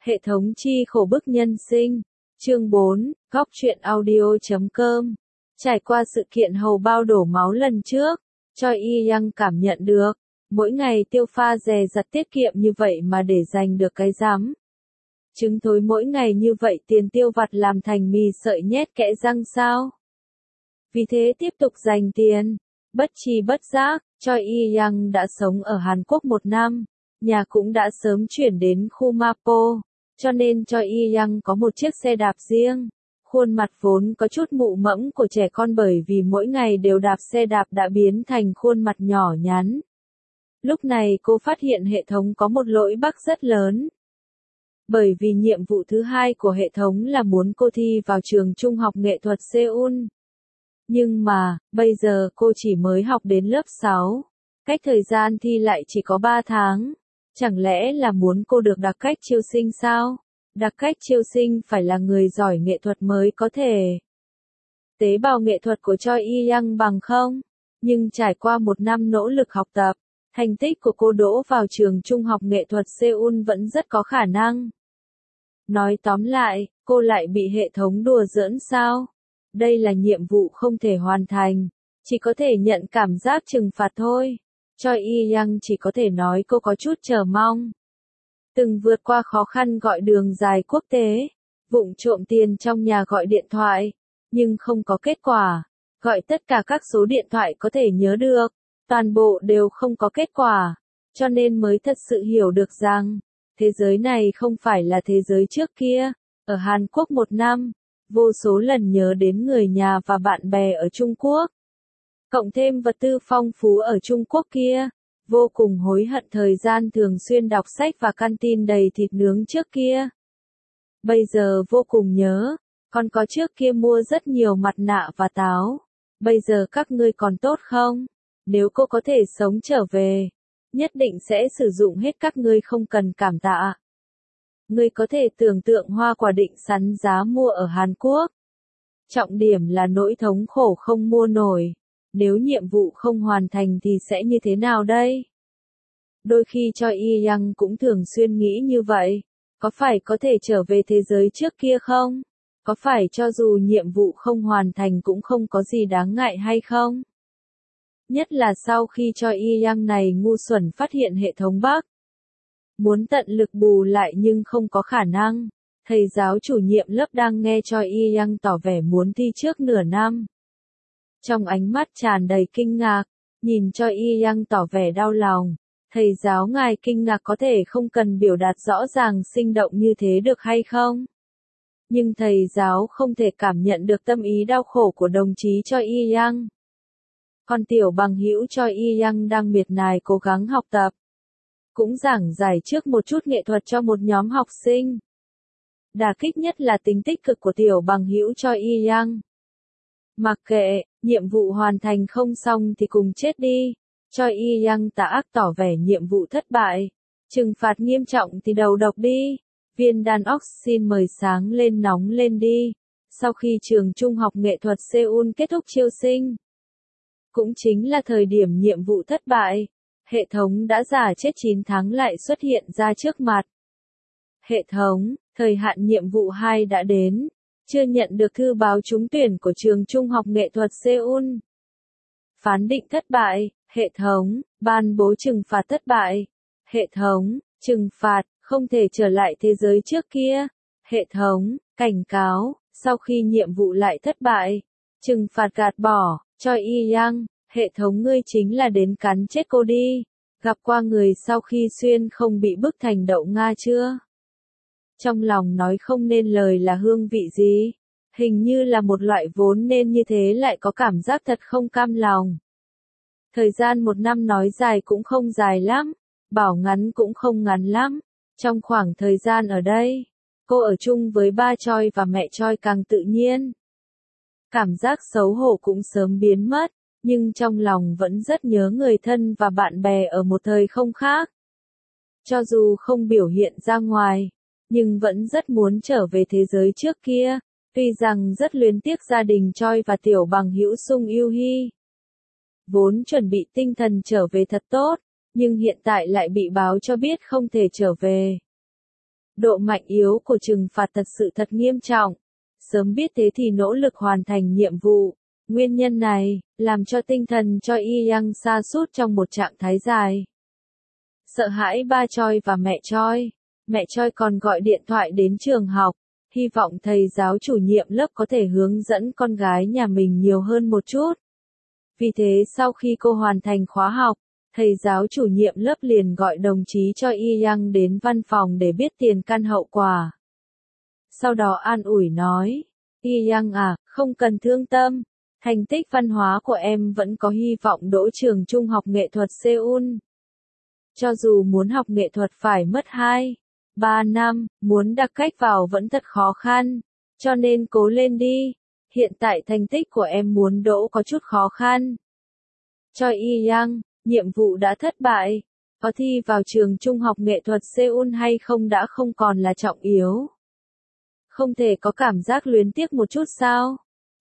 Hệ thống chi khổ bức nhân sinh. Chương 4, góc truyện audio.com. Trải qua sự kiện hầu bao đổ máu lần trước, Choi Y-young cảm nhận được, mỗi ngày tiêu pha dè dặt tiết kiệm như vậy mà để dành được cái rắm. Trứng thối mỗi ngày như vậy tiền tiêu vặt làm thành mì sợi nhét kẽ răng sao? Vì thế tiếp tục dành tiền. Bất tri bất giác, Choi Y-young đã sống ở Hàn Quốc 1 năm, nhà cũng đã sớm chuyển đến khu Mapo, cho nên Choi Y-young có một chiếc xe đạp riêng. Khuôn mặt vốn có chút mụ mẫm của trẻ con bởi vì mỗi ngày đều đạp xe đạp đã biến thành khuôn mặt nhỏ nhắn. Lúc này cô phát hiện hệ thống có một lỗi bug rất lớn. Bởi vì nhiệm vụ thứ hai của hệ thống là muốn cô thi vào trường trung học nghệ thuật Seoul. Nhưng mà, bây giờ cô chỉ mới học đến lớp 6. Cách thời gian thi lại chỉ có 3 tháng. Chẳng lẽ là muốn cô được đặc cách chiêu sinh sao? Đặc cách chiêu sinh phải là người giỏi nghệ thuật mới có thể. Tế bào nghệ thuật của Choi Y-young bằng không? Nhưng trải qua 1 năm nỗ lực học tập, thành tích của cô đỗ vào trường trung học nghệ thuật Seoul vẫn rất có khả năng. Nói tóm lại, cô lại bị hệ thống đùa giỡn sao? Đây là nhiệm vụ không thể hoàn thành, chỉ có thể nhận cảm giác trừng phạt thôi. Choi Y-young chỉ có thể nói cô có chút chờ mong. Từng vượt qua khó khăn gọi đường dài quốc tế, vụng trộm tiền trong nhà gọi điện thoại, nhưng không có kết quả. Gọi tất cả các số điện thoại có thể nhớ được, toàn bộ đều không có kết quả, cho nên mới thật sự hiểu được rằng, thế giới này không phải là thế giới trước kia. Ở Hàn Quốc 1 năm, vô số lần nhớ đến người nhà và bạn bè ở Trung Quốc. Cộng thêm vật tư phong phú ở Trung Quốc kia, vô cùng hối hận thời gian thường xuyên đọc sách và canteen đầy thịt nướng trước kia. Bây giờ vô cùng nhớ, còn có trước kia mua rất nhiều mặt nạ và táo. Bây giờ các ngươi còn tốt không? Nếu cô có thể sống trở về, nhất định sẽ sử dụng hết các ngươi không cần cảm tạ. Ngươi có thể tưởng tượng hoa quả định sắn giá mua ở Hàn Quốc. Trọng điểm là nỗi thống khổ không mua nổi. Nếu nhiệm vụ không hoàn thành thì sẽ như thế nào đây? Đôi khi Choi Y-young cũng thường xuyên nghĩ như vậy. Có phải có thể trở về thế giới trước kia không? Có phải cho dù nhiệm vụ không hoàn thành cũng không có gì đáng ngại hay không? Nhất là sau khi Choi Y-young này ngu xuẩn phát hiện hệ thống bug. Muốn tận lực bù lại nhưng không có khả năng. Thầy giáo chủ nhiệm lớp đang nghe Choi Y-young tỏ vẻ muốn thi trước nửa năm. Trong ánh mắt tràn đầy kinh ngạc, nhìn Choi Y-young tỏ vẻ đau lòng. Thầy giáo ngài kinh ngạc có thể không cần biểu đạt rõ ràng sinh động như thế được hay không? Nhưng thầy giáo không thể cảm nhận được tâm ý đau khổ của đồng chí Choi Y-young. Còn tiểu bằng hữu Choi Y-young đang miệt mài cố gắng học tập. Cũng giảng giải trước một chút nghệ thuật cho một nhóm học sinh. Đả kích nhất là tính tích cực của tiểu bằng hữu Choi Y-young. Mặc kệ, nhiệm vụ hoàn thành không xong thì cùng chết đi. Choi Y-young tà ác tỏ vẻ nhiệm vụ thất bại. Trừng phạt nghiêm trọng thì đầu độc đi. Viên đan oxin mời sáng lên nóng lên đi. Sau khi trường trung học nghệ thuật Seoul kết thúc chiêu sinh, cũng chính là thời điểm nhiệm vụ thất bại, hệ thống đã giả chết 9 tháng lại xuất hiện ra trước mặt. Hệ thống, thời hạn nhiệm vụ 2 đã đến. Chưa nhận được thư báo trúng tuyển của trường trung học nghệ thuật Seoul. Phán định thất bại. Hệ thống, ban bố trừng phạt thất bại. Hệ thống, trừng phạt, không thể trở lại thế giới trước kia. Hệ thống, cảnh cáo, sau khi nhiệm vụ lại thất bại. Trừng phạt gạt bỏ, Choi Y-young, hệ thống ngươi chính là đến cắn chết cô đi. Gặp qua người sau khi xuyên không bị bức thành đậu Nga chưa? Trong lòng nói không nên lời là hương vị gì? Hình như là một loại vốn nên như thế lại có cảm giác thật không cam lòng. Thời gian 1 năm nói dài cũng không dài lắm, bảo ngắn cũng không ngắn lắm. Trong khoảng thời gian ở đây, cô ở chung với ba Choi và mẹ Choi càng tự nhiên. Cảm giác xấu hổ cũng sớm biến mất, nhưng trong lòng vẫn rất nhớ người thân và bạn bè ở một thời không khác. Cho dù không biểu hiện ra ngoài, nhưng vẫn rất muốn trở về thế giới trước kia, tuy rằng rất luyến tiếc gia đình Choi và tiểu bằng hữu Sung Yoo Hee. Vốn chuẩn bị tinh thần trở về thật tốt, nhưng hiện tại lại bị báo cho biết không thể trở về. Độ mạnh yếu của trừng phạt thật nghiêm trọng. Sớm biết thế thì nỗ lực hoàn thành nhiệm vụ. Nguyên nhân này, làm cho tinh thần Choi Il-yang sa sút trong một trạng thái dài. Sợ hãi ba Choi và mẹ Choi. Mẹ Choi còn gọi điện thoại đến trường học, hy vọng thầy giáo chủ nhiệm lớp có thể hướng dẫn con gái nhà mình nhiều hơn một chút. Vì thế sau khi cô hoàn thành khóa học, thầy giáo chủ nhiệm lớp liền gọi đồng chí Choi Il-yang đến văn phòng để biết tiền căn hậu quả. Sau đó an ủi nói, Il-yang à, không cần thương tâm, thành tích văn hóa của em vẫn có hy vọng đỗ trường trung học nghệ thuật Seoul. Cho dù muốn học nghệ thuật phải mất 2-3 năm, muốn đặc cách vào vẫn thật khó khăn, cho nên cố lên đi, hiện tại thành tích của em muốn đỗ có chút khó khăn. Choi Il-yang, nhiệm vụ đã thất bại, có thi vào trường trung học nghệ thuật Seoul hay không đã không còn là trọng yếu. Không thể có cảm giác luyến tiếc một chút sao?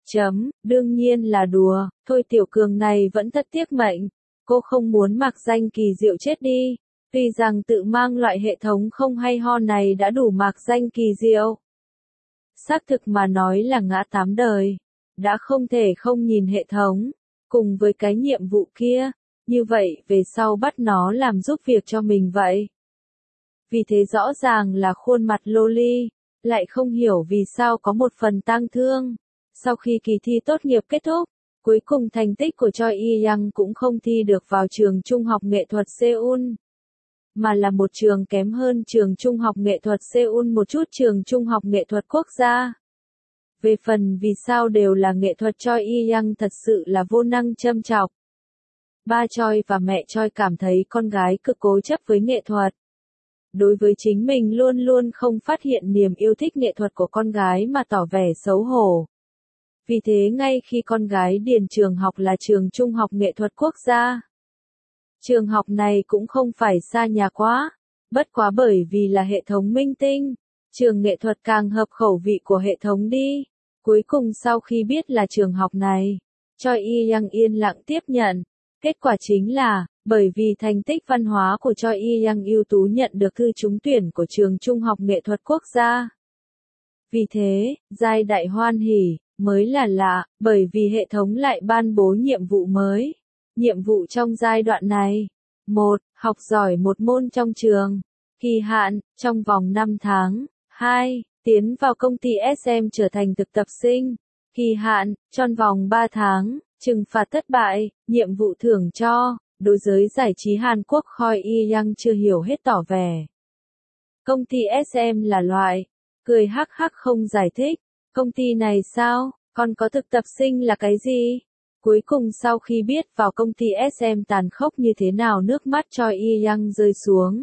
Đương nhiên là đùa, thôi Tiểu Cường này vẫn thật tiếc mệnh, cô không muốn Mạc Danh Kỳ Diệu chết đi, tuy rằng tự mang loại hệ thống không hay ho này đã đủ Mạc Danh Kỳ Diệu. Xác thực mà nói là ngã tám đời, đã không thể không nhìn hệ thống, cùng với cái nhiệm vụ kia, như vậy về sau bắt nó làm giúp việc cho mình vậy. Vì thế rõ ràng là khuôn mặt loli, lại không hiểu vì sao có một phần tang thương. Sau khi kỳ thi tốt nghiệp kết thúc, cuối cùng thành tích của Choi Il-yang cũng không thi được vào trường trung học nghệ thuật Seoul, mà là một trường kém hơn trường trung học nghệ thuật Seoul một chút, trường trung học nghệ thuật quốc gia. Về phần vì sao đều là nghệ thuật, Choi Il-yang thật sự là vô năng châm chọc. Ba Choi và mẹ Choi cảm thấy con gái cực cố chấp với nghệ thuật. Đối với chính mình luôn luôn không phát hiện niềm yêu thích nghệ thuật của con gái mà tỏ vẻ xấu hổ. Vì thế ngay khi con gái điền trường học là trường trung học nghệ thuật quốc gia. Trường học này cũng không phải xa nhà quá, bất quá bởi vì là hệ thống minh tinh, trường nghệ thuật càng hợp khẩu vị của hệ thống đi. Cuối cùng sau khi biết là trường học này, Choi Il-yang yên lặng tiếp nhận. Kết quả chính là, bởi vì thành tích văn hóa của Choi Il-yang ưu tú nhận được thư trúng tuyển của trường trung học nghệ thuật quốc gia. Vì thế, giai đại hoan hỉ, mới là lạ, bởi vì hệ thống lại ban bố nhiệm vụ mới. Nhiệm vụ trong giai đoạn này: 1. Học giỏi một môn trong trường. Kỳ hạn, trong vòng 5 tháng. 2. Tiến vào công ty SM trở thành thực tập sinh. Kỳ hạn, trong vòng 3 tháng. Trừng phạt thất bại, nhiệm vụ thưởng cho. Đối giới giải trí Hàn Quốc Choi Il-yang chưa hiểu hết tỏ vẻ. Công ty SM là loại. Cười hắc hắc không giải thích. Công ty này sao, còn có thực tập sinh là cái gì? Cuối cùng sau khi biết vào công ty SM tàn khốc như thế nào, nước mắt Choi Il-yang rơi xuống.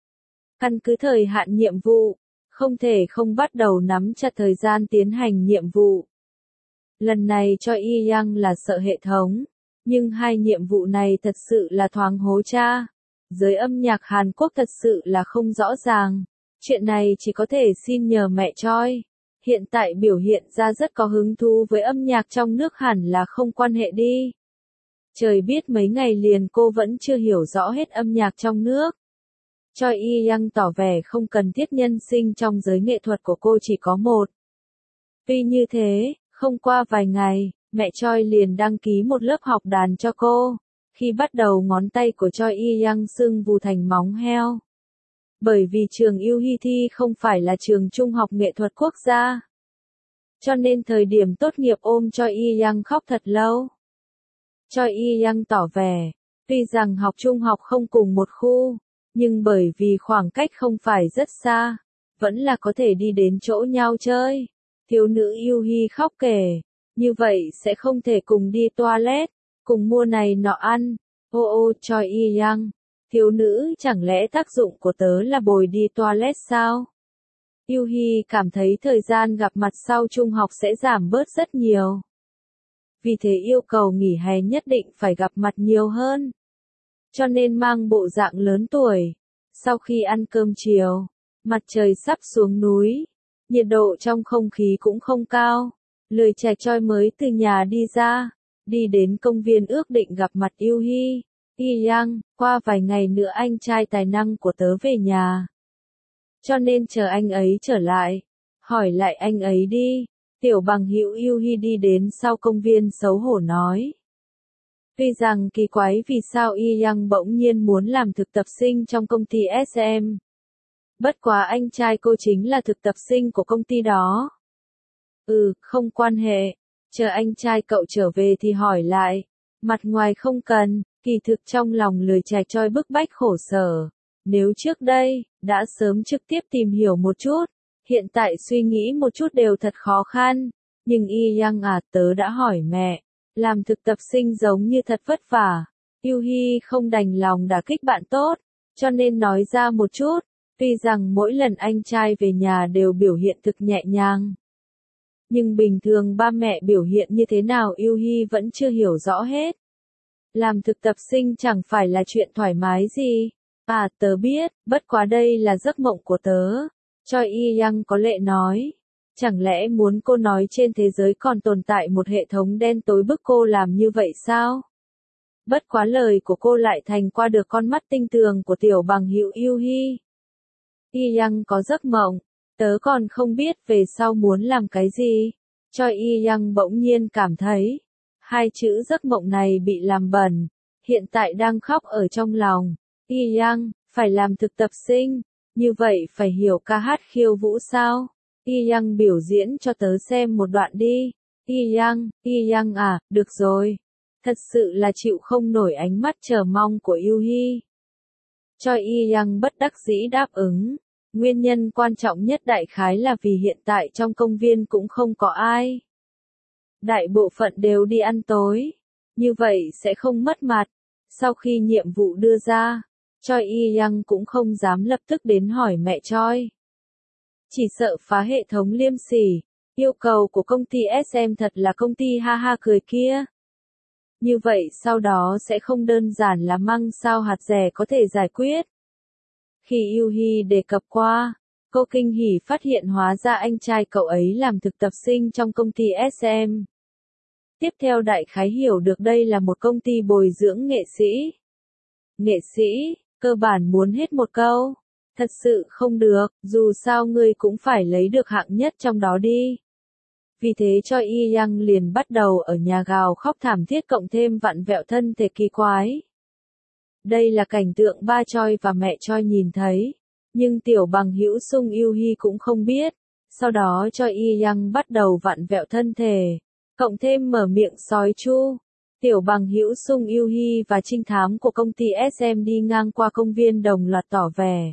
Căn cứ thời hạn nhiệm vụ, không thể không bắt đầu nắm chặt thời gian tiến hành nhiệm vụ. Lần này Choi Il-yang là sợ hệ thống, nhưng hai nhiệm vụ này thật sự là thoáng hố cha. Giới âm nhạc Hàn Quốc thật sự là không rõ ràng. Chuyện này chỉ có thể xin nhờ mẹ Choi. Hiện tại biểu hiện ra rất có hứng thú với âm nhạc trong nước, hẳn là không quan hệ đi. Trời biết mấy ngày liền cô vẫn chưa hiểu rõ hết âm nhạc trong nước. Choi Il-yang tỏ vẻ không cần thiết nhân sinh trong giới nghệ thuật của cô chỉ có một. Tuy như thế, không qua vài ngày, mẹ Choi liền đăng ký một lớp học đàn cho cô. Khi bắt đầu ngón tay của Choi Il-yang sưng vù thành móng heo. Bởi vì trường Yu-hi thi không phải là trường trung học nghệ thuật quốc gia. Cho nên thời điểm tốt nghiệp ôm Choi Il-yang khóc thật lâu. Choi Il-yang tỏ vẻ, tuy rằng học trung học không cùng một khu, nhưng bởi vì khoảng cách không phải rất xa, vẫn là có thể đi đến chỗ nhau chơi. Thiếu nữ Yu-hi khóc kể, như vậy sẽ không thể cùng đi toilet, cùng mua này nọ ăn. Ô Choi Il-yang, thiếu nữ, chẳng lẽ tác dụng của tớ là bồi đi toilet sao? Yu-hi cảm thấy thời gian gặp mặt sau trung học sẽ giảm bớt rất nhiều. Vì thế yêu cầu nghỉ hè nhất định phải gặp mặt nhiều hơn. Cho nên mang bộ dạng lớn tuổi. Sau khi ăn cơm chiều, mặt trời sắp xuống núi, nhiệt độ trong không khí cũng không cao. Lười chài Choi mới từ nhà đi ra, đi đến công viên ước định gặp mặt Yu-hi. Il-yang, qua vài ngày nữa anh trai tài năng của tớ về nhà. cho nên chờ anh ấy trở lại. Hỏi lại anh ấy đi. Tiểu bằng hữu Yuhi đi đến sau công viên xấu hổ nói. Tuy rằng kỳ quái vì sao Y Yang bỗng nhiên muốn làm thực tập sinh trong công ty SM. Bất quá anh trai cô chính là thực tập sinh của công ty đó. Không quan hệ. Chờ anh trai cậu trở về thì hỏi lại. Mặt ngoài không cần, kỳ thực trong lòng lười chài choi bức bách khổ sở. Nếu trước đây, đã sớm trực tiếp tìm hiểu một chút, hiện tại suy nghĩ một chút đều thật khó khăn. Nhưng Y Yang tớ đã hỏi mẹ, làm thực tập sinh giống như thật vất vả. Yuhi không đành lòng đả kích bạn tốt, cho nên nói ra một chút. Tuy rằng mỗi lần anh trai về nhà đều biểu hiện thực nhẹ nhàng. Nhưng bình thường ba mẹ biểu hiện như thế nào Yuhi vẫn chưa hiểu rõ hết. Làm thực tập sinh chẳng phải là chuyện thoải mái gì. Tớ biết, bất quá đây là giấc mộng của tớ. Choi Y-yang có lệ nói. Chẳng lẽ muốn cô nói trên thế giới còn tồn tại một hệ thống đen tối bức cô làm như vậy sao? Bất quá lời của cô lại thành qua được con mắt tinh tường của tiểu bằng hữu Yuhi. Y-yang có giấc mộng. Tớ còn không biết về sau muốn làm cái gì. Choi Y-yang bỗng nhiên cảm thấy. Hai chữ giấc mộng này bị làm bẩn. Hiện tại đang khóc ở trong lòng. Y-yang, phải làm thực tập sinh. Như vậy phải hiểu ca hát khiêu vũ sao? Y-yang biểu diễn cho tớ xem một đoạn đi. Y-yang được rồi. Thật sự là chịu không nổi ánh mắt chờ mong của Yuhi. Choi Y-yang bất đắc dĩ đáp ứng. Nguyên nhân quan trọng nhất đại khái là vì hiện tại trong công viên cũng không có ai. Đại bộ phận đều đi ăn tối. Như vậy sẽ không mất mặt. Sau khi nhiệm vụ đưa ra, Choi Y-yang cũng không dám lập tức đến hỏi mẹ Choi. Chỉ sợ phá hệ thống liêm sỉ. Yêu cầu của công ty SM thật là công ty ha ha cười kia. Như vậy sau đó sẽ không đơn giản là măng sao hạt rẻ có thể giải quyết. Khi Yuhi đề cập qua, cô kinh hỉ phát hiện hóa ra anh trai cậu ấy làm thực tập sinh trong công ty SM. Tiếp theo đại khái hiểu được đây là một công ty bồi dưỡng nghệ sĩ. Nghệ sĩ, cơ bản muốn hết một câu. Thật sự không được, dù sao ngươi cũng phải lấy được hạng nhất trong đó đi. Vì thế Choi Y-yang liền bắt đầu ở nhà gào khóc thảm thiết cộng thêm vặn vẹo thân thể kỳ quái. Đây là cảnh tượng ba Choi và mẹ Choi nhìn thấy. Nhưng tiểu bằng hữu Sung Yuhi cũng không biết. Sau đó Choi Y-yang bắt đầu vặn vẹo thân thể. Cộng thêm mở miệng sói chu. Tiểu bằng hữu Sung Yuhi và trinh thám của công ty SM đi ngang qua công viên đồng loạt tỏ vẻ.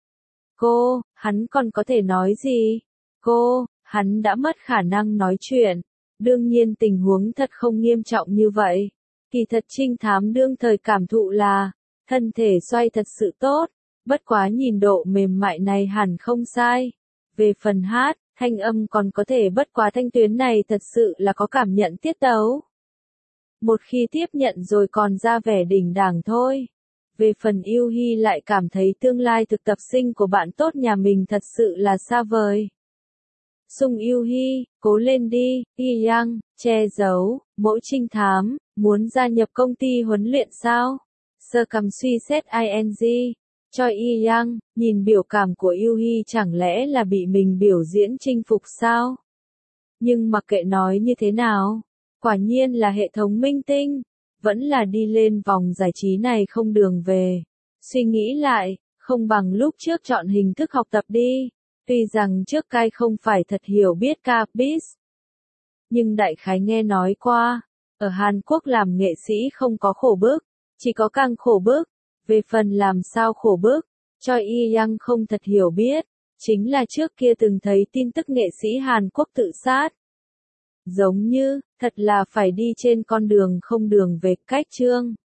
Cô, hắn còn có thể nói gì? Cô, hắn đã mất khả năng nói chuyện. Đương nhiên tình huống thật không nghiêm trọng như vậy. Kỳ thật trinh thám đương thời cảm thụ là, thân thể xoay thật sự tốt. Bất quá nhìn độ mềm mại này hẳn không sai. Về phần hát, thanh âm còn có thể bất quá thanh tuyến này thật sự là có cảm nhận tiết tấu. Một khi tiếp nhận rồi còn ra vẻ đỉnh đẳng thôi. Về phần Yuhi lại cảm thấy tương lai thực tập sinh của bạn tốt nhà mình thật sự là xa vời. Sung Yuhi, cố lên đi, Y-yang, che giấu, mỗi trinh thám, muốn gia nhập công ty huấn luyện sao? Sơ cầm suy xét ing. Choi Y-yang, nhìn biểu cảm của Yuhi chẳng lẽ là bị mình biểu diễn chinh phục sao? Nhưng mặc kệ nói như thế nào, quả nhiên là hệ thống minh tinh, vẫn là đi lên vòng giải trí này không đường về. Suy nghĩ lại, không bằng lúc trước chọn hình thức học tập đi. Tuy rằng trước cai không phải thật hiểu biết K-Biz. Nhưng đại khái nghe nói qua, ở Hàn Quốc làm nghệ sĩ không có khổ bức, chỉ có càng khổ bức. Về phần làm sao khổ bức, Choi Y-yang không thật hiểu biết, chính là trước kia từng thấy tin tức nghệ sĩ Hàn Quốc tự sát. Giống như, thật là phải đi trên con đường không đường về cách chương.